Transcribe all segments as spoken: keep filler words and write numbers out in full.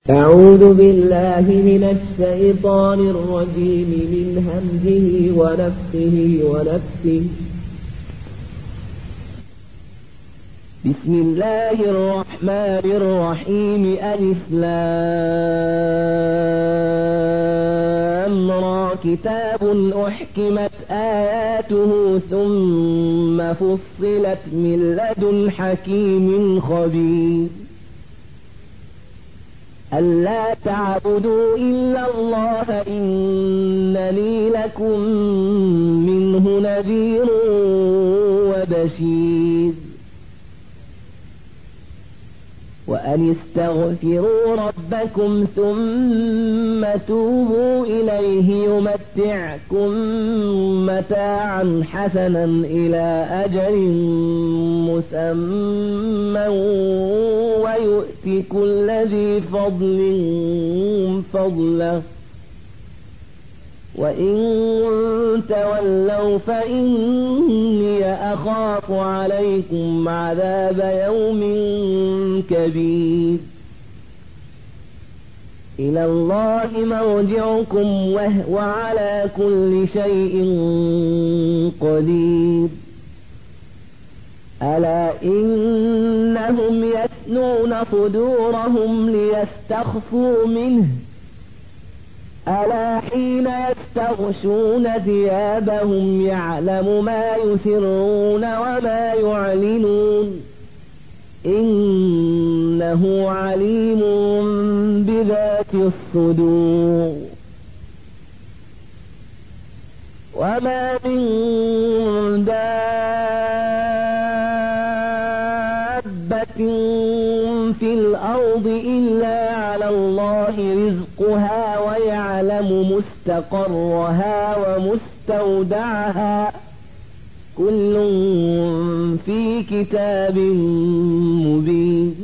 أعوذ بالله من الشيطان الرجيم من همزه ونفخه ونفثه. بسم الله الرحمن الرحيم. ألف لام را كتاب أحكمت آياته ثم فصلت من لدن حكيم خبير. ألا تعبدوا إلا الله إنني لكم منه نذير وبشير. وأن استغفروا ربكم ثم توبوا إليه يمتعكم متاعا حسنا إلى أجل مسمى ويؤتي كل ذي فضل فضله وإن تولوا فإني أخاف عليكم عذاب يوم كبير. إلى الله مرجعكم وهو على كل شيء قدير. ألا إنهم يثنون صدورهم ليستخفوا منه ألا حين يستغشون ثيابهم يعلم ما يسرون وما يعلنون إنه عليم بذات الصدور. وما من دابة في الأرض إلا على الله رزقها ويعلم مستقرها ومستودعها كل في كتاب مبين.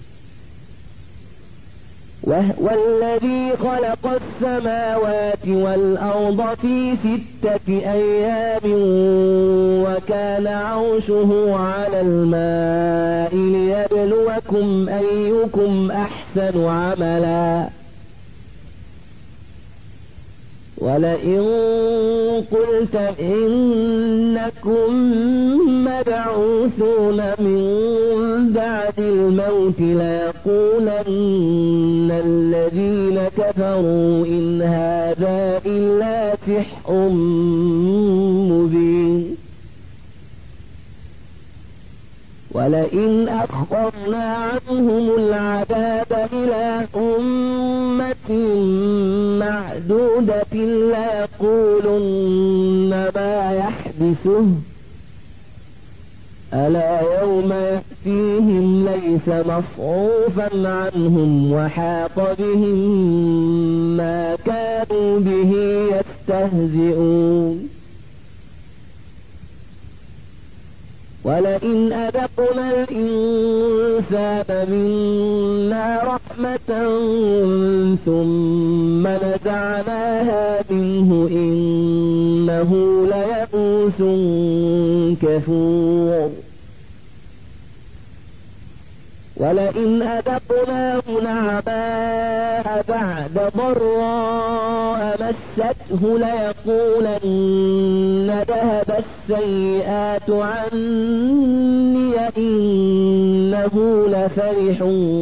وهو الذي خلق السماوات والأرض في ستة أيام وكان عرشه على الماء ليبلوكم أيكم أحسن عملا. ولئن قلت إنكم مبعوثون من بعد الموت ليقولن الذين كفروا إن هذا إلا سحر مبين. ولئن أخرنا عنهم العذاب إلى أمة معدودة ليقولن ما يحبسه ألا يوم يأتيهم ليس مصروفا عنهم وحاق بهم ما كانوا به يستهزئون. ولئن أذقنا الإنسان منا رحمة ثم نزعناها منه إنه ليئوس كفور. ولئن أذقناه نعماء بعد ضراء مسته ليقولن ذهب السيئات عني إنه لفرح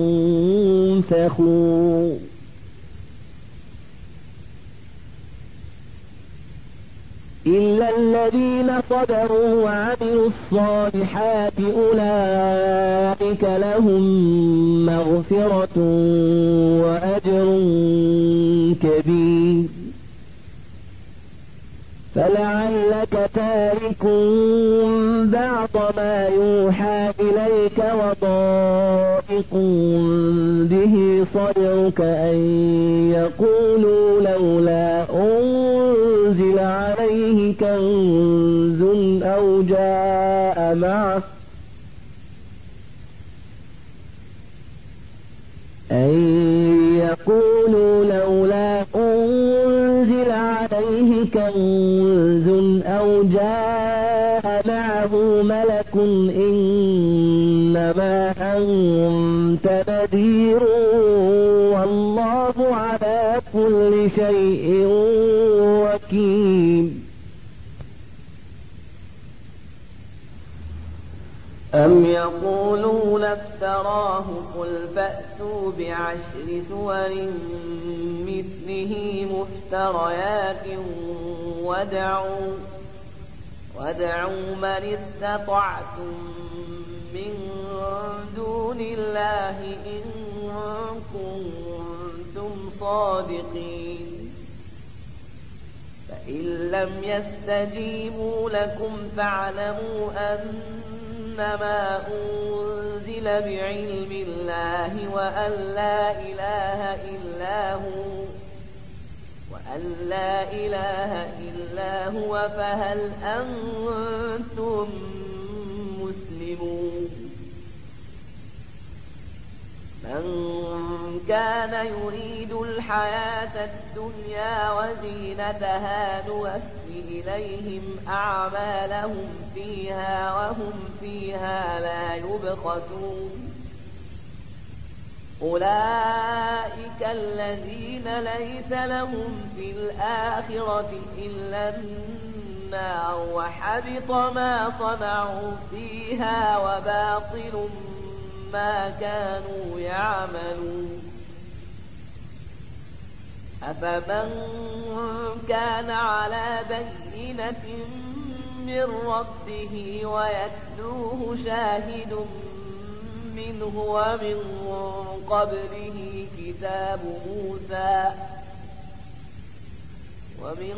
فخور. إلا الذين صبروا وعملوا الصالحات أولئك لهم مغفرة وأجر كبير. فلعلك تارك بعض ما يوحى إليك وضائق به صدرك أن يقولوا لولا أنزل عليه كنز أو جاء معه أن يقولوا لولا أنزل عليه كنز أو جاء معه ملك إنما أنت نذير والله والله على كل شيء وكيل. أم يقولون افتراه قل فأتوا بعشر سور مثله مفتريات وادعوا, وادعوا من استطعتم من دون الله إن كنتم صادقين. فإن لم يستجيبوا لكم فاعلموا أنما أنزل بعلم الله وأن لا إله إلا هو وأن لا إله إلا هو فهل أنتم مسلمون. من كان يريد الحياة الدنيا وزينتها نوفي إليهم أعمالهم فيها وهم فيها لا يبخسون. أولئك الذين ليس لهم في الآخرة إلا النار وحبط ما صنعوا فيها وباطل ما كانوا يعملون. أفمن كان على بينة من ربه ويتلوه شاهد منه ومن قبله كتاب موسى ومن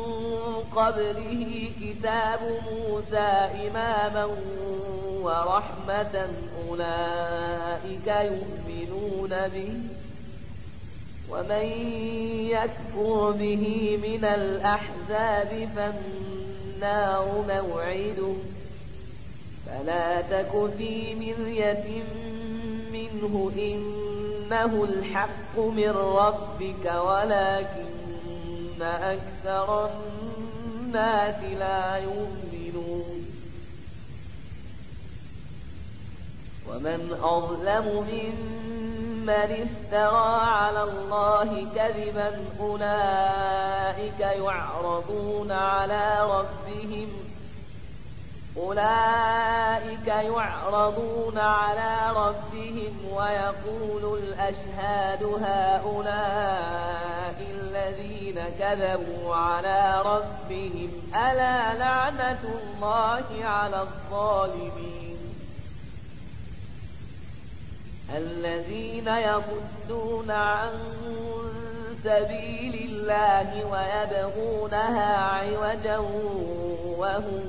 قبله كتاب موسى إماما ورحمة أولئك يؤمنون به. ومن يكفر به من الأحزاب فالنار موعده فلا تك في مرية منه إنه الحق من ربك ولكن أكثر الناس لا يؤمنون. ومن أظلم ممن افترى على الله كذبا أولئك يعرضون على ربهم أولئك يعرضون على ربهم ويقول الأشهاد هؤلاء الذين كذبوا على ربهم ألا لعنة الله على الظالمين الذين يصدون عن سبيل الله ويبغونها عوجا وهم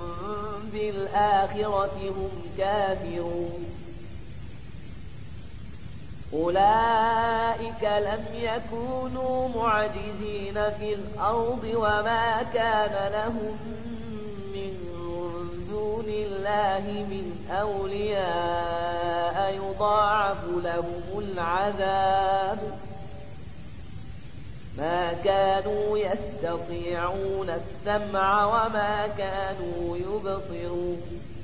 بالآخرة هم كافرون. أولئك لم يكونوا معجزين في الأرض وما كان لهم من دون الله من أولياء يضاعف لهم العذاب ما كانوا يستطيعون السمع وما كانوا يبصرون.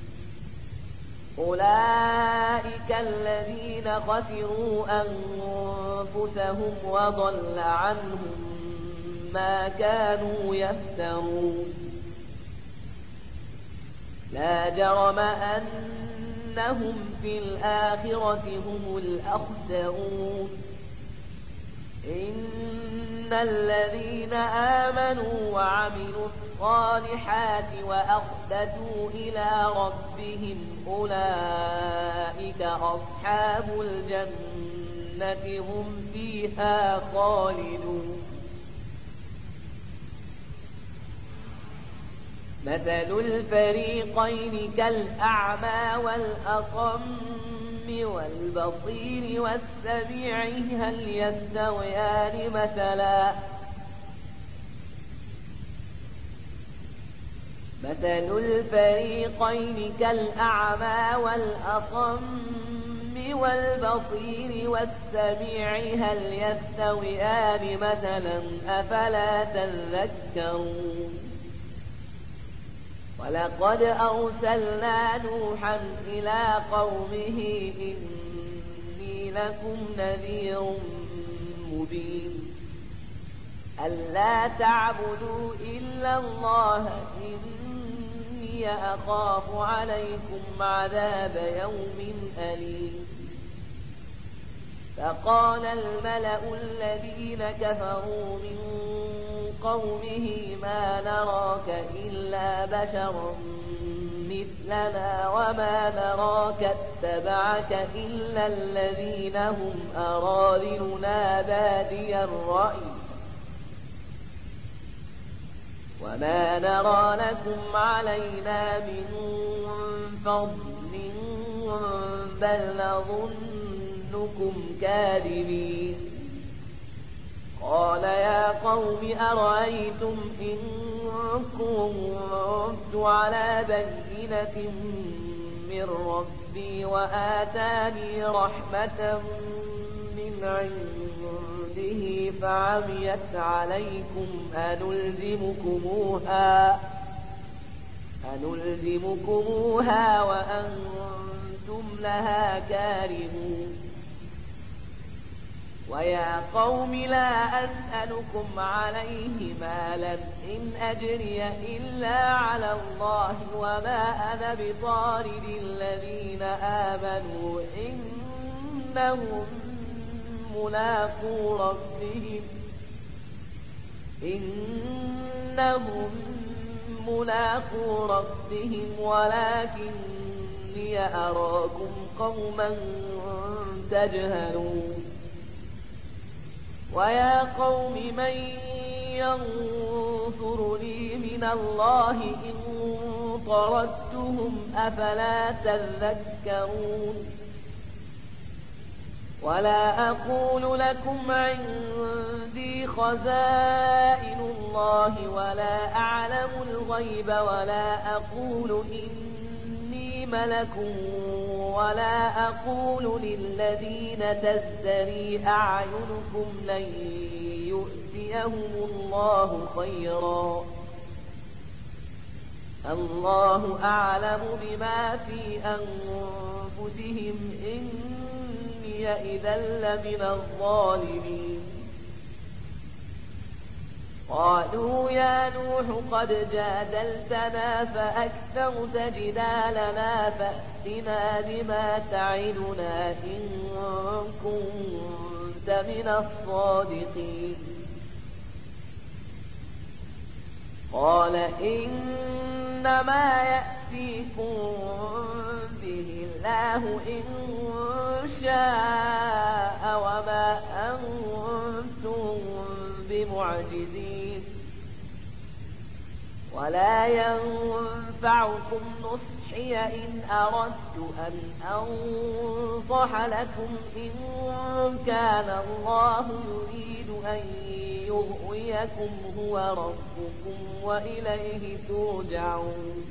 أولئك الذين خسروا أنفسهم وضل عنهم ما كانوا يفترون. لا جرم أنهم في الآخرة هم الأخسرون. إن الذين آمنوا وعملوا الصالحات وأخبتوا إلى ربهم أولئك أصحاب الجنة هم فيها خالدون. مثل الفريقين كالأعمى والأصم والبصير والسميع هل يستويان مثلا مثل الفريقين كالأعمى والأصم والبصير والسميع هل يستويان مثلا أفلا تذكرون. ولقد أرسلنا نوحا إلى قومه إني لكم نذير مبين ألا تعبدوا إلا الله إني أخاف عليكم عذاب يوم أليم فقال الملأ الذين كفروا من قومه ما نراك إلا بشرا مثلنا وما نراك اتبعك إلا الذين هم أراذلنا بادي الرأي وما نرى لكم علينا من فضل بل نظنكم كاذبين قال يا قوم أرأيتم إن كنت على بينة من ربي وآتاني رحمة من عنده فعميت عليكم أنلزمكموها أنلزمكموها وأنتم لها كارهون ويا قوم لا أسألكم عليه مالا إن أجري إلا على الله وما أنا بطارد الذين آمنوا إنهم ملاقو ربهم إنهم ملاقو ربهم ولكني أراكم قوما تجهلون ويا قوم من ينصرني من الله إن طردتهم أفلا تذكرون ولا أقول لكم عندي خزائن الله ولا أعلم الغيب ولا أقول إني ملك ولا أقول للذين تزدري أعينكم لن يؤتيهم الله خيرا الله أعلم بما في أنفسهم إني إذا لمن الظالمين قالوا يا نوح قد جادلتنا فأكثرت جدالنا فأتنا بما تعدنا إن كنت من الصادقين قال إنما يأتيكم به الله إن شاء وما أنتم بمعجزين ولا ينفعكم نصحي إن أردت أن أنصح لكم إن كان الله يريد أن يغويكم هو ربكم وإليه ترجعون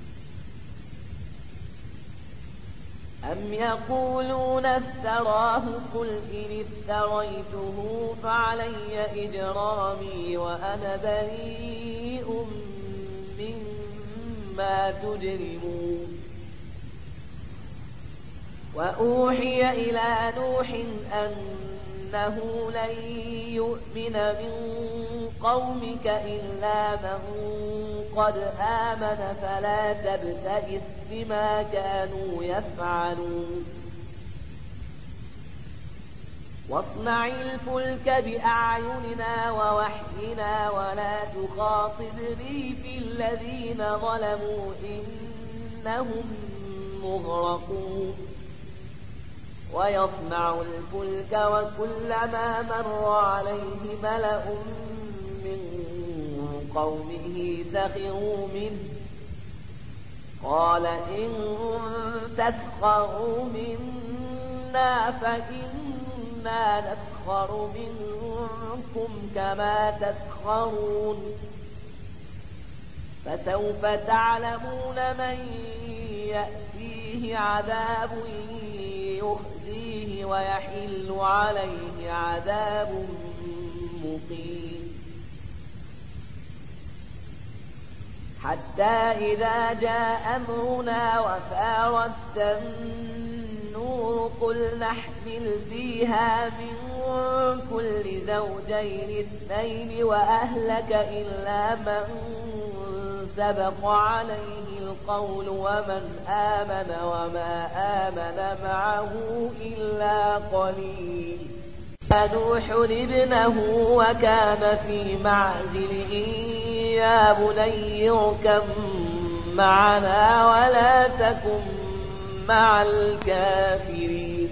أم يقولون افتراه قل إن افتريته فعلي إجرامي وأنا بريء مما تجرمون وأوحي إلى نوح أنه لن يؤمن من قومك إلا من قد آمن فلا تبتئس بما كانوا يفعلون واصنع الفلك بأعيننا ووحينا ولا تخاطبني في الذين ظلموا إنهم مغرقون ويصنع الفلك وكلما مر عليه ملأ من قومه سخروا منه قال إن تسخروا منا فإنا نسخر منكم كما تسخرون فسوف تعلمون من يأتيه عذاب يخزيه ويحل عليه عذاب مقيم حتى إذا جاء أمرنا وفارت النور قل نحمل فيها من كل الزوجين اثنين وأهلك إلا من سبق عليه القول ومن آمن وما آمن معه إلا قليل. نوح ابنه وكان في معزل يا بني اركب معنا ولا تكن مع الكافرين.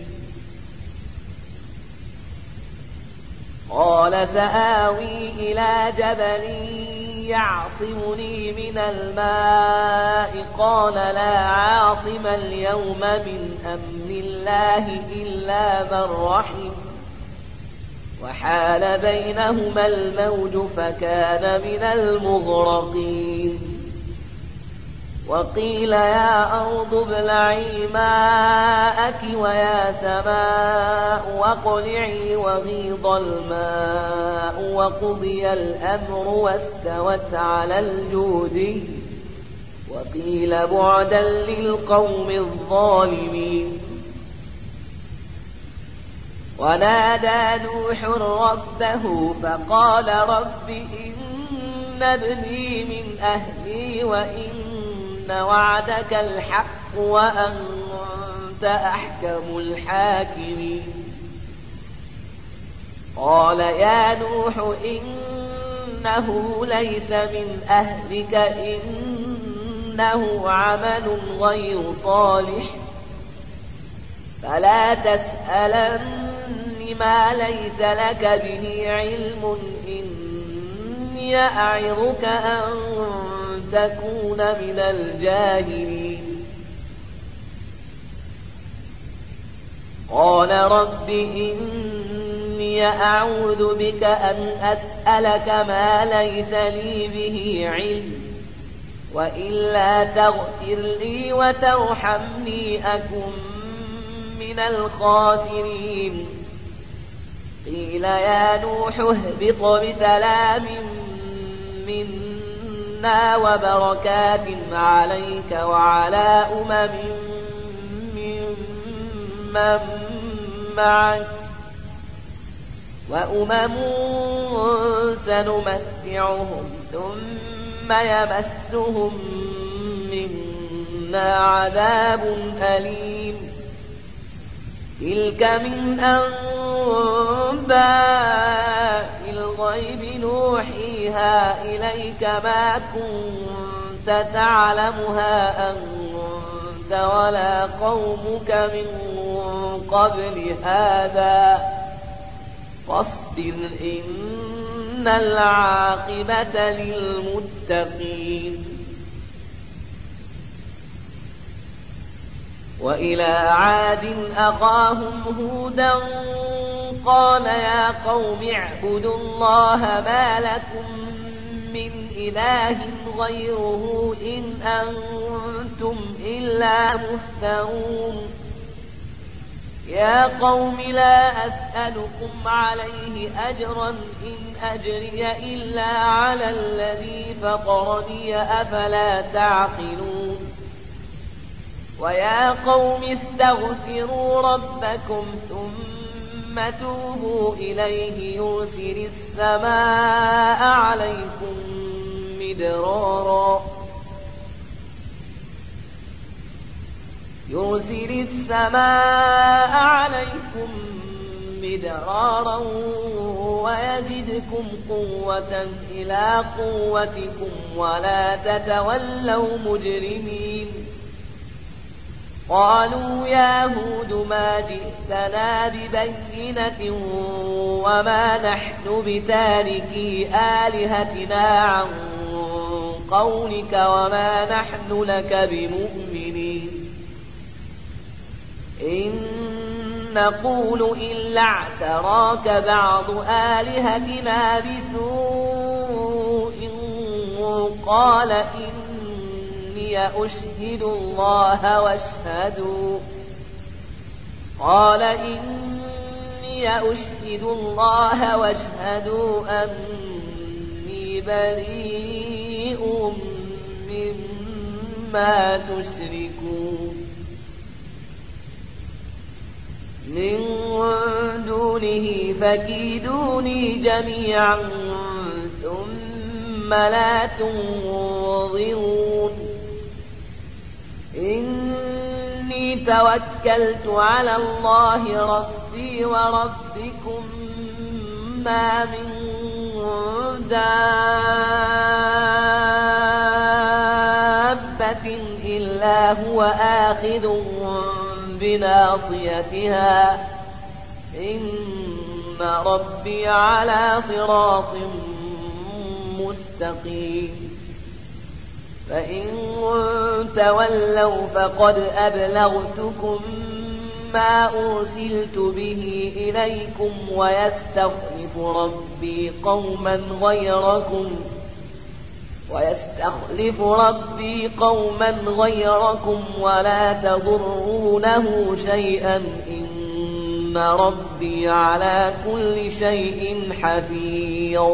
قال سآوي إلى جبل يعصمني من الماء قال لا عاصم اليوم من أمر الله إلا من رحم وحال بينهما الموج فكان من المغرقين. وقيل يا أرض ابلعي ماءك ويا سماء واقلعي وغيض الماء وقضي الأمر واستوت على الجودي وقيل بعدا للقوم الظالمين. ونادى نوح ربه فقال رب إن ابني من أهلي وإن وعدك الحق وأنت أحكم الحاكمين. قال يا نوح إنه ليس من أهلك إنه عمل غير صالح فلا تسألن ما ليس لك به علم إني أعظك أن تكون من الجاهلين. قال رب إني أعوذ بك أن أسألك ما ليس لي به علم وإلا تغفر لي وترحمني أكن من الخاسرين. قيل يا نوح اهبط بسلام منا وبركات عليك وعلى أمم ممن معك وأمم سنمتعهم ثم يمسهم منا عذاب أليم. تلك من أنباء الغيب نوحيها إليك ما كنت تعلمها أنت ولا قومك من قبل هذا فاصبر إن العاقبة للمتقين. وإلى عاد أخاهم هودا قال يا قوم اعبدوا الله ما لكم من إله غيره إن أنتم إلا مفترون. يا قوم لا أسألكم عليه أجرا إن أجري إلا على الذي فطرني أفلا تعقلون. ويا قوم استغفروا ربكم ثم توبوا إليه يرسل السماء عليكم مدرارا يرسل السماء عليكم مدرارا ويزدكم قوة إلى قوتكم ولا تتولوا مجرمين. قالوا يا هود ما جئتنا ببينة وما نحن بتاركي آلهتنا عن قولك وما نحن لك بمؤمنين. إن نقول إلا اعتراك بعض آلهتنا بسوء قال إني أشهد الله واشهدوا قال إني أشهد الله واشهدوا أني بريء مما تشركون. من دونه فكيدوني جميعا ثم لا تنظرون إني توكلت على الله ربي وربكم ما من دابة إلا هو آخذ بناصيتها إن ربي على صراط مستقيم فإن تولوا فقد أبلغتكم ما أرسلت به إليكم ويستخلف ربي قوما غيركم ويستخلف ربي قوما غيركم ولا تضرونه شيئا إن ربي على كل شيء حفيظ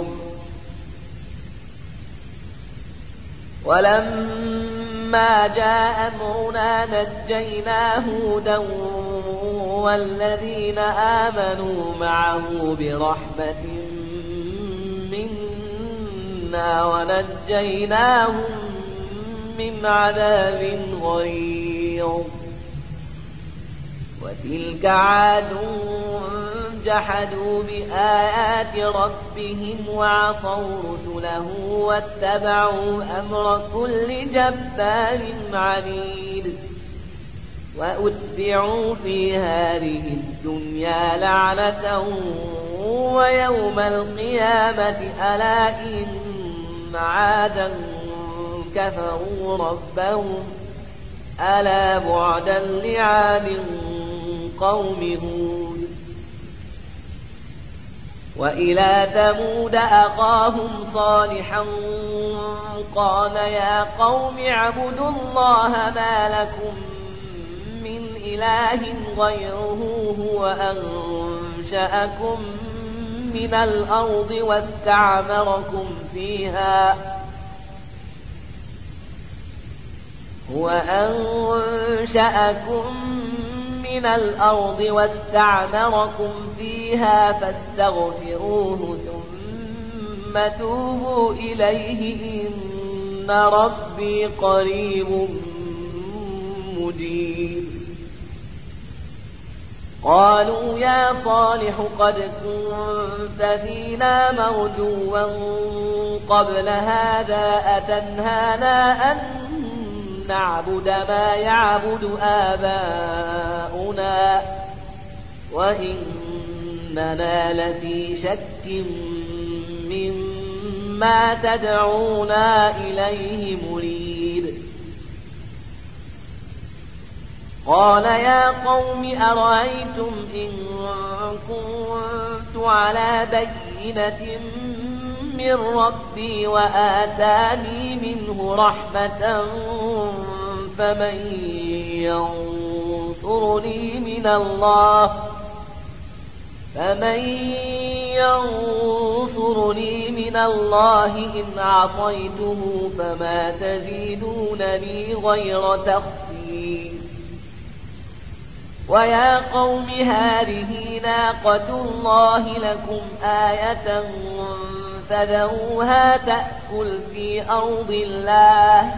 ولما جاء أمرنا نجينا هودا والذين آمنوا معه برحمة منا ونجيناهم من عذاب غليظ وتلك عاد جحدوا بآيات ربهم وعصوا رسله واتبعوا أمر كل جبار عنيد وأتبعوا في هذه الدنيا لعنة ويوم القيامة ألا إن عادا كفروا ربهم ألا بعدا لعاد قوم هود وإلى ثمود أخاهم صالحا قال يا قوم اعبدوا الله ما لكم من إله غيره هو أنشأكم من الأرض واستعمركم فيها هو أنشأكم من الأرض واستعمركم فيها فاستغفروه ثم توبوا إليه إن ربي قريب مجيب قالوا يا صالح قد كنت فينا مرجوا قبل هذا أتنهانا أن نعبد ما يعبد آباؤنا وإننا لفي شك مما تدعونا إليه مريب قال يا قوم أرأيتم إن كنت على بينة من ربي وآتاني منه رحمة فمن ينصرني من الله فمن ينصرني من الله إن عصيته فما تزيدونني غير تخسير ويا قوم هذه ناقة الله لكم آية فذروها تأكل في أرض الله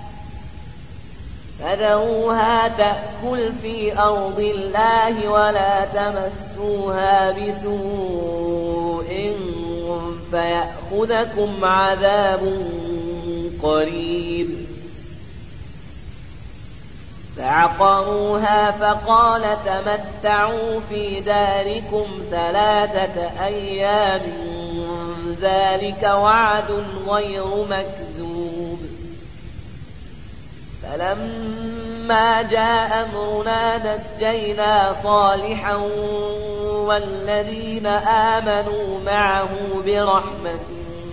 فذروها تأكل في أرض الله ولا تمسوها بسوء فيأخذكم عذاب قريب فعقروها فقال تمتعوا في داركم ثلاثة أيام ذلك وعد غير مكذوب فلما جاء أمرنا نجينا صالحا والذين آمنوا معه برحمة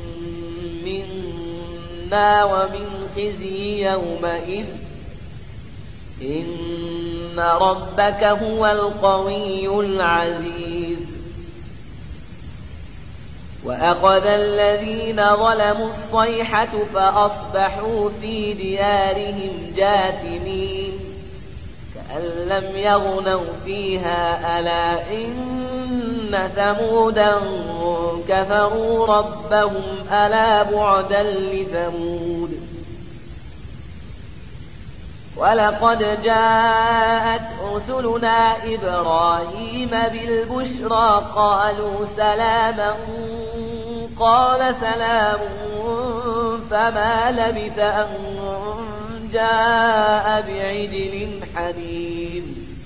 منا ومن خزي يومئذ إن ربك هو القوي العزيز وأخذ الذين ظلموا الصيحة فأصبحوا في ديارهم جاثمين كأن لم يغنوا فيها ألا إن ثمودا كفروا ربهم ألا بعدا لثمود ولقد جاءت رسلنا إبراهيم بالبشرى قالوا سلاما قال سلام فما لبث أن جاء بعجل حنيذ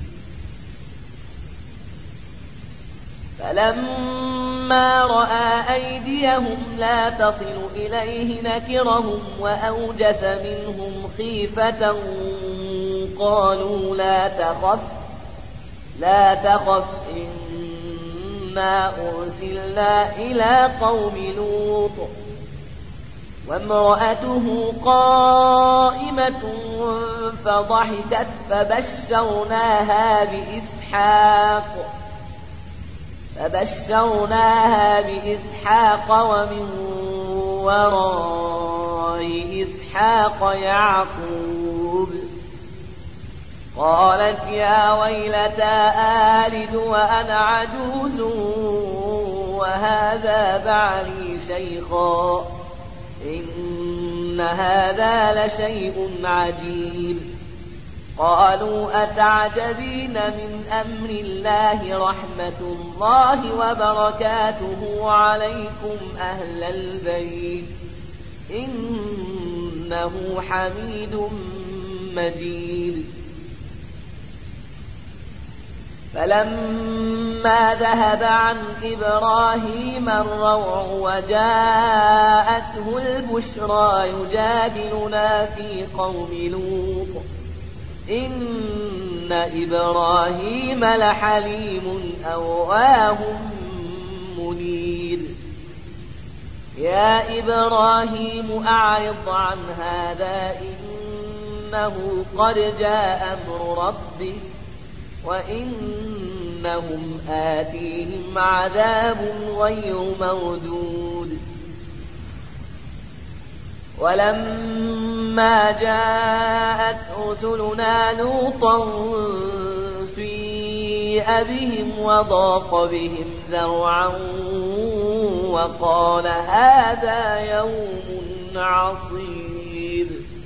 فلما رأى أيديهم لا تصل إليه نكرهم وأوجس منهم خيفة قالوا لا تخف لا تخف إنا أرسلنا إلى قوم لوط وامرأته قائمة فضحكت فبشرناها بإسحاق فبشرناها بإسحاق ومن وراء إسحاق يعقوب قالت يا ويلتى آلد وأنا عجوز وهذا بعلي شيخا إن هذا لشيء عجيب قالوا أتعجبين من أمر الله رحمة الله وبركاته عليكم أهل البيت إنه حميد مجيد فلما ذهب عن إبراهيم الروع وجاءته البشرى يجادلنا في قوم لوط إن إبراهيم لحليم أواه منيب يا إبراهيم أعرض عن هذا إنه قد جاء أمر ربك وإنهم آتيهم عذاب غير مردود ولما جاءت رسلنا لوطا سيء بهم وضاق بهم ذرعا وقال هذا يوم عصيب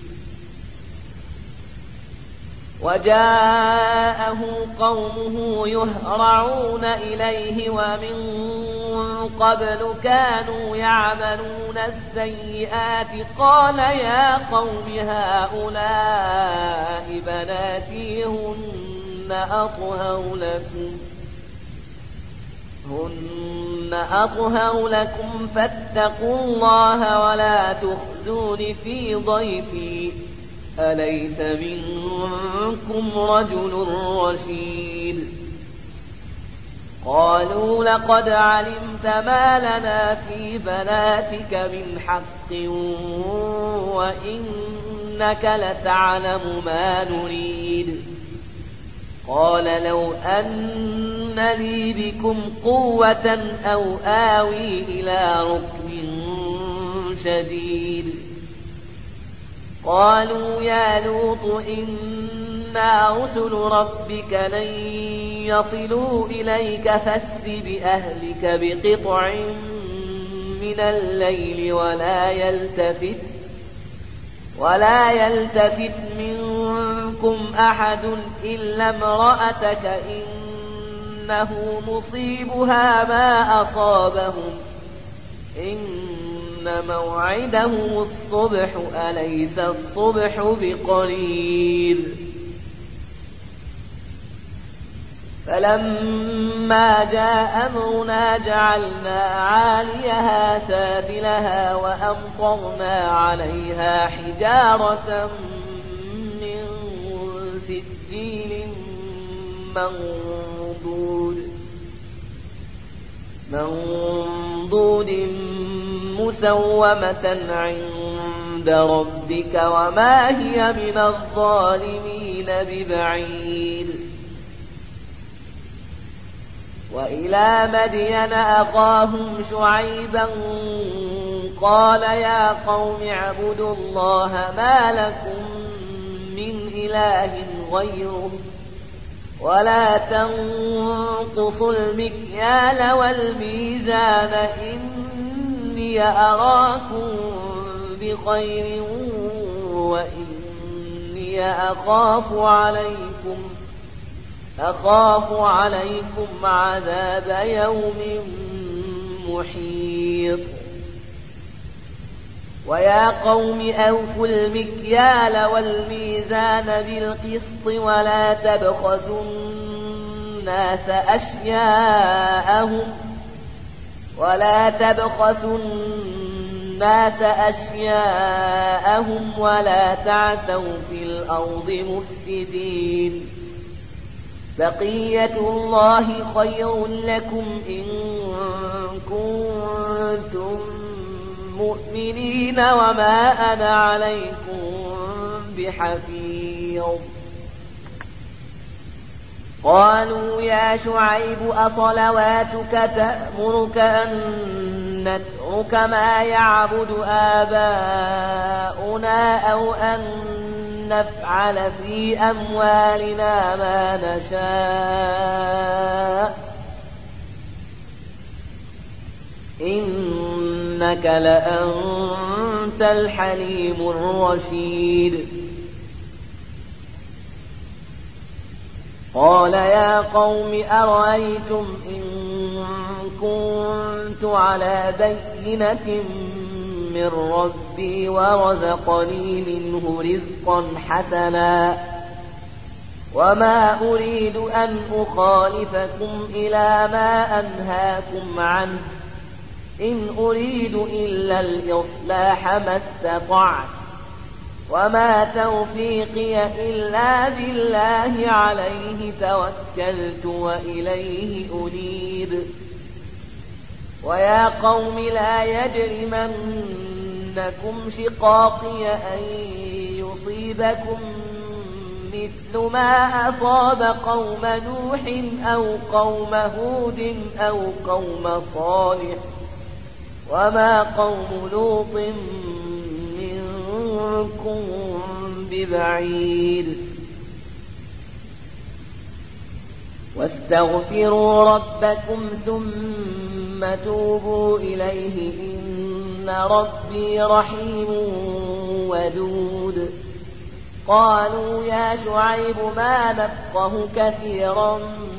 وجاءه قومه يهرعون إليه ومن قبل كانوا يعملون السيئات قال يا قوم هؤلاء بناتي هن أطهر لكم هن أطهر لكم فاتقوا الله ولا تخزون في ضيفي أليس منكم رجل رشيد قالوا لقد علمت ما لنا في بناتك من حق وإنك لتعلم ما نريد قال لو أن لي بكم قوة أو آوي إلى ركن شديد قالوا يا لوط إنا رسل ربك لن يصلوا إليك فاسر بأهلك بقطع من الليل ولا يلتفت ولا يلتفت منكم أحد إلا امرأتك إنه مصيبها ما أصابهم إن موعدهم الصبح أليس الصبح بقريب فلما جاء أمرنا جعلنا عاليها سافلها وأمطرنا عليها حجارة من سجيل منضود منضود مسومة عند ربك وما هي من الظالمين ببعيد وإلى مدين أخاهم شعيبا قال يا قوم اعبدوا الله ما لكم من إله غيره ولا تنقصوا المكيال والميزان إني أراكم بخير وإني أخاف عليكم أخاف عليكم عذاب يوم محيط ويا قوم أوفوا المكيال والميزان بالقسط ولا تبخسوا الناس أشياءهم ولا تبخسوا الناس أشياءهم ولا تعثوا في الأرض مفسدين بقية الله خير لكم إن كنتم مؤمنين وما أنا عليكم بحفيظ قالوا يا شعيب أصلواتك تأمرك أن نترك ما يعبد آباؤنا أو أن نفعل في أموالنا ما نشاء إنك لأنت الحليم الرشيد قال يا قوم أرأيتم إن كنت على بينة من ربي ورزقني منه رزقا حسنا وما أريد أن أخالفكم إلى ما أنهاكم عنه إن أريد إلا الإصلاح ما استطعت وما توفيقي إلا بالله عليه توكلت وإليه أنيب ويا قوم لا يجرمنكم شقاقي أن يصيبكم مثل ما أصاب قوم نوح أو قوم هود أو قوم صالح وما قوم لوط منكم ببعيد واستغفروا ربكم ثم توبوا إليه إن ربي رحيم ودود قالوا يا شعيب ما نفقه كثيرا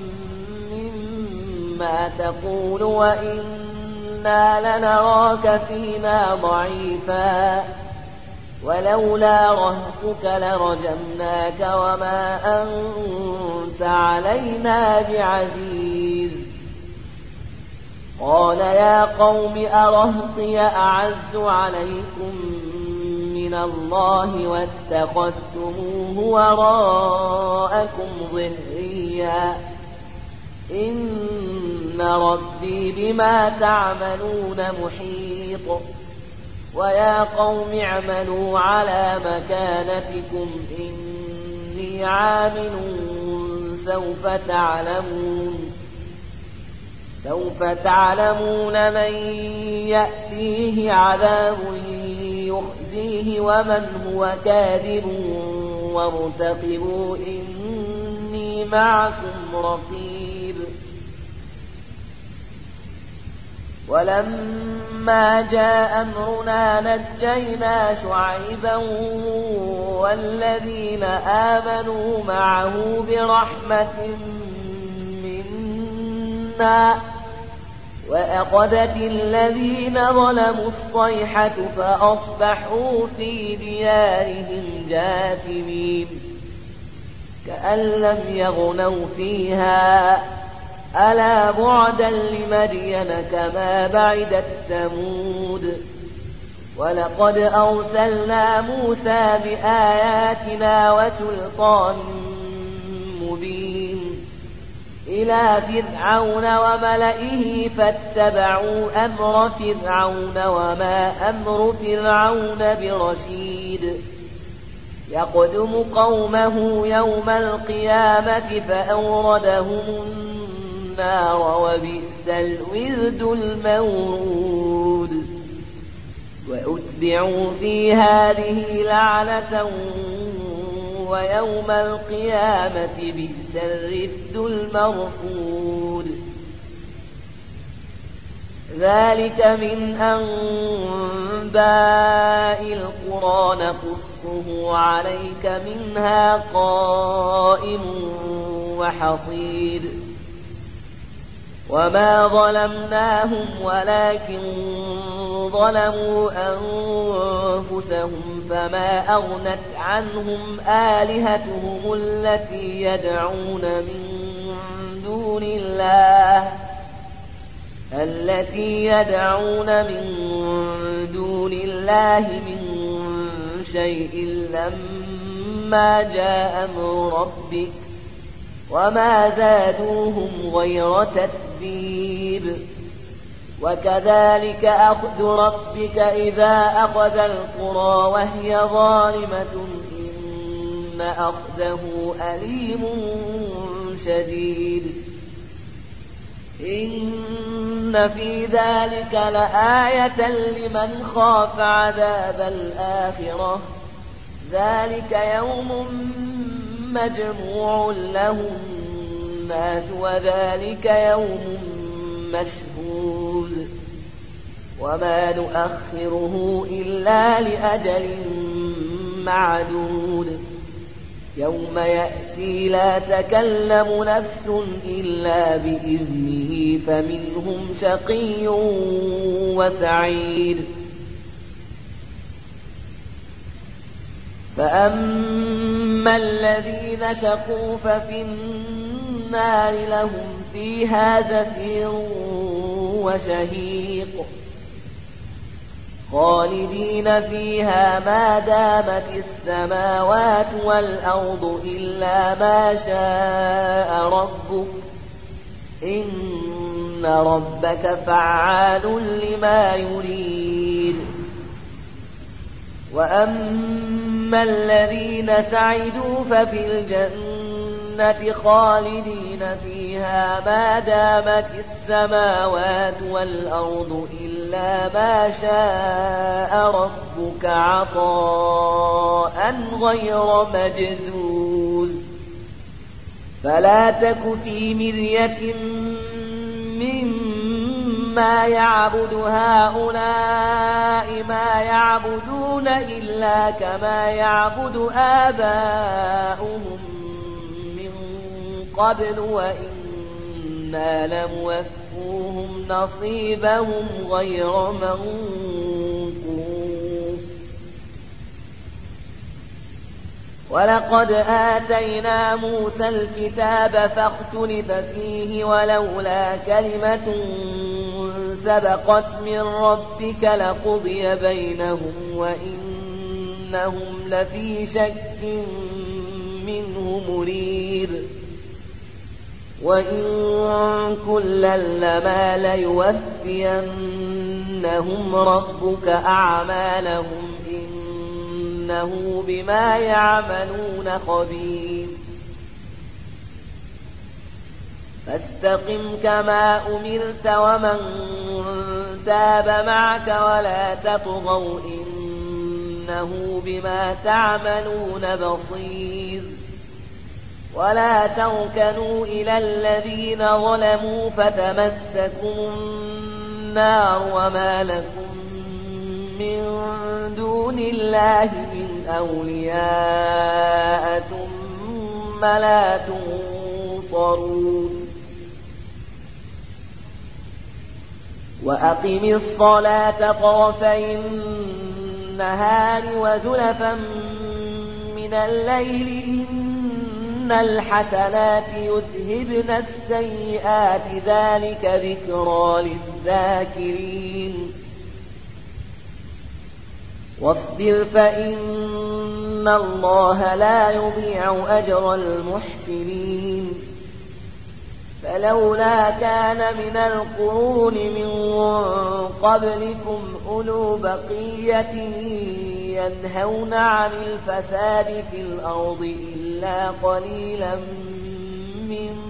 مما تقول وإنا لنراك فينا ضعيفا ولولا رهتك لرجمناك وما أنت علينا بعزيز قال يا قوم أرهطي أعز عليكم من الله واتخذتموه وراءكم ظهريا إن ربي بما تعملون محيط ويا قوم اعملوا على مكانتكم إني عامل سوف تعلمون سوف تعلمون من يأتيه عذاب يخزيه ومن هو كاذب وارتقبوا إني معكم رقيب ولما جاء أمرنا نجينا شعيبا والذين آمنوا معه برحمة منا وأخذت الذين ظلموا الصيحة فأصبحوا في ديارهم جاثمين كأن لم يغنوا فيها ألا بعدا لمدين كما بعدت ثمود ولقد أرسلنا موسى بآياتنا وسلطان مبين إلى فرعون وملئه فاتبعوا أمر فرعون وما أمر فرعون برشيد يقدم قومه يوم القيامة فأوردهم النار وبئس الورد المورود وأتبعوا في هذه لعنة ويوم القيامة بئس الرفد المرفود ذلك من أنباء القرى نقصه عليك منها قائم وحصيد وما ظلمناهم ولكن ظلموا أنفسهم فما أغنت عنهم آلهتهم التي يدعون من دون الله التي يدعون من دون الله من شيء لما جاء أمر ربك وما زادوهم غير تتبيب وكذلك أخذ ربك إذا أخذ القرى وهي ظالمة إن أخذه أليم شديد إن في ذلك لآية لمن خاف عذاب الآخرة ذلك يوم مجموع له الناس وذلك يوم مشهود وما نؤخره إلا لأجل معدود يوم يأتي لا تكلم نفس إلا بإذنه فمنهم شقي وسعيد فأما الذين شقوا ففي النار لهم فيها زفير وشهيق خالدين فيها ما دامت السماوات والأرض إلا ما شاء ربك إن ربك فعال لما يريد وأما الذين سعدوا ففي الجنة خالدين فيها ما دامت السماوات والأرض إلا ما شاء ربك عطاء غير مجذوذ فلا تك في مرية مما يعبد هؤلاء ما يعبدون إلا كما يعبد آباؤهم من قبل وإنا لموفوهم نصيبهم غير منقوص ولقد آتينا موسى الكتاب فاختلف فيه ولولا كلمة سبقت من ربك لقضي بينهم وإنهم لفي شك منه مريب وإن كلا لما ليوفينهم ربك أعمالهم إنه بما يعملون خبير فاستقم كما أمرت ومن تاب معك ولا تطغوا إنه بما تعملون بصير ولا تركنوا إلى الذين ظلموا فتمسكوا النار وما لكم من دون الله من أولياء ثم لا تنصرون وأقم الصلاة طرفي النهار وزلفا من الليل إن الحسنات يذهبن السيئات ذلك ذكرى للذاكرين واصبر فإن الله لا يضيع أجر المحسنين فلولا كان من القرون من قبلكم أولو بقية ينهون عن الفساد في الأرض إلا قليلا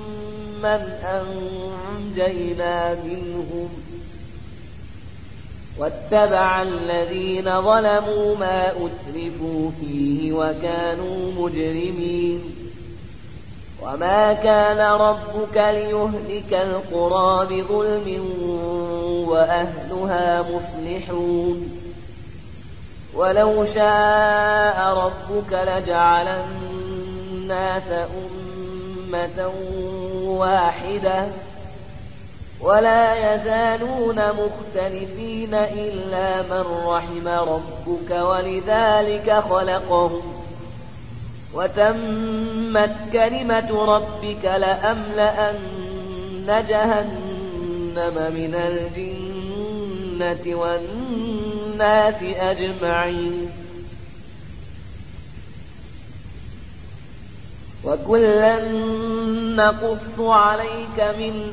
ممن أنجينا منهم واتبع الذين ظلموا ما أترفوا فيه وكانوا مجرمين وما كان ربك ليهلك القرى بظلم وأهلها مصلحون ولو شاء ربك لجعل الناس أمة واحدة ولا يزالون مختلفين إلا من رحم ربك ولذلك خلقهم وتمت كلمة ربك لأملأن جهنم من الجنة والناس أجمعين وكلا نقص عليك من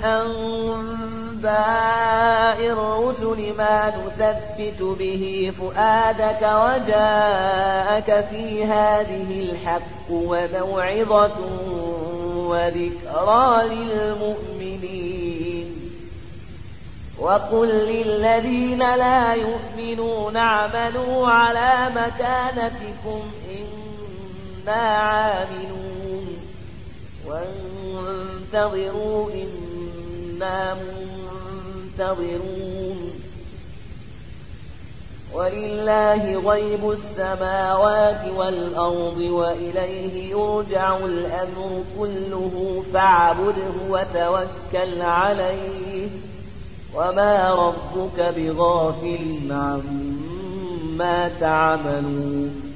أنباء الرسل ما نثبت به فؤادك وجاءك في هذه الحق وموعظة وذكرى للمؤمنين وقل للذين لا يؤمنون اعملوا على مكانتكم إنا عاملون وانتظروا إنا منتظرون ولله غيب السماوات والأرض وإليه يرجع الأمر كله فاعبده وتوكل عليه وما ربك بغافل عما تعملون